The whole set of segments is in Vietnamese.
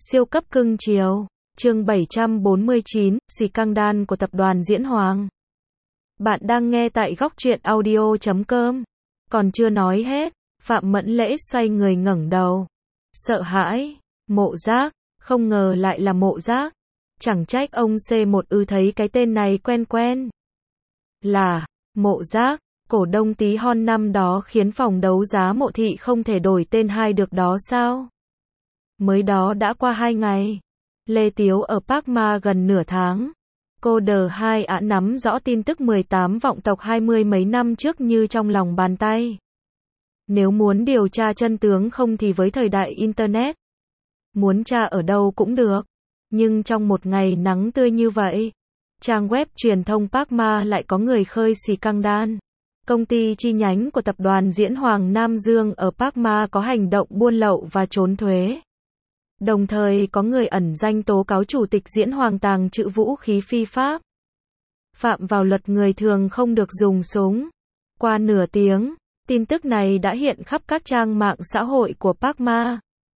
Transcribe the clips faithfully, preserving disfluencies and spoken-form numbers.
Siêu cấp cưng chiều. Chương bảy trăm bốn mươi chín, Scandal của tập đoàn Diễn Hoàng. Bạn đang nghe tại góc truyện audio chấm com. Còn chưa nói hết, Phạm Mẫn Lễ xoay người ngẩng đầu. Sợ hãi, Mộ Giác, không ngờ lại là Mộ Giác. Chẳng trách ông C một ư thấy cái tên này quen quen. Là, Mộ Giác, cổ đông tí hon năm đó khiến phòng đấu giá Mộ Thị không thể đổi tên hai được đó sao? Mới đó đã qua hai ngày. Lê Tiếu ở Park Ma gần nửa tháng. Cô đờ hai ả nắm rõ tin tức mười tám vọng tộc hai mươi mấy năm trước như trong lòng bàn tay. Nếu muốn điều tra chân tướng không thì với thời đại Internet, muốn tra ở đâu cũng được. Nhưng trong một ngày nắng tươi như vậy, trang web truyền thông Park Ma lại có người khơi scandal. Công ty chi nhánh của tập đoàn Diễn Hoàng Nam Dương ở Park Ma có hành động buôn lậu và trốn thuế. Đồng thời có người ẩn danh tố cáo chủ tịch Diễn Hoàng tàng trữ vũ khí phi pháp. Phạm vào luật người thường không được dùng súng. Qua nửa tiếng, tin tức này đã hiện khắp các trang mạng xã hội của Park Ma.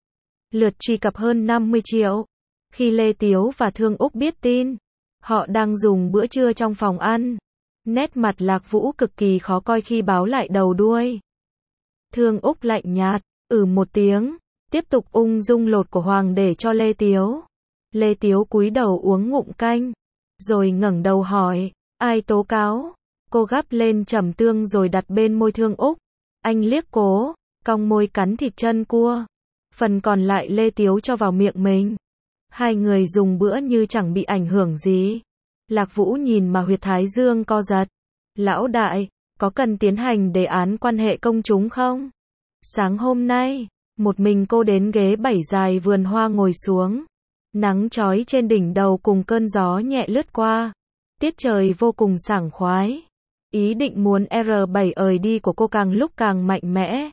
Lượt truy cập hơn năm mươi triệu. Khi Lê Tiếu và Thương Úc biết tin, họ đang dùng bữa trưa trong phòng ăn. Nét mặt Lạc Vũ cực kỳ khó coi khi báo lại đầu đuôi. Thương Úc lạnh nhạt, ừ một tiếng, tiếp tục ung dung lột của Hoàng để cho Lê Tiếu. Lê Tiếu cúi đầu uống ngụm canh, rồi ngẩng đầu hỏi, ai tố cáo? Cô gắp lên trầm tương rồi đặt bên môi Thương Úc. Anh liếc cố, cong môi cắn thịt chân cua. Phần còn lại Lê Tiếu cho vào miệng mình. Hai người dùng bữa như chẳng bị ảnh hưởng gì. Lạc Vũ nhìn mà huyệt thái dương co giật. Lão đại, có cần tiến hành đề án quan hệ công chúng không? Sáng hôm nay, một mình cô đến ghế bảy dài vườn hoa ngồi xuống. Nắng chói trên đỉnh đầu cùng cơn gió nhẹ lướt qua. Tiết trời vô cùng sảng khoái. Ý định muốn R bảy ời đi của cô càng lúc càng mạnh mẽ.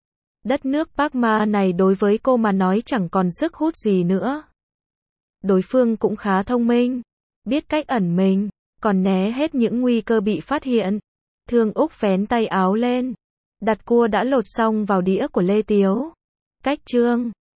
Đất nước Park Ma này đối với cô mà nói chẳng còn sức hút gì nữa. Đối phương cũng khá thông minh, biết cách ẩn mình, còn né hết những nguy cơ bị phát hiện. Thương Úc vén tay áo lên, đặt cua đã lột xong vào đĩa của Lê Tiếu. Cách chương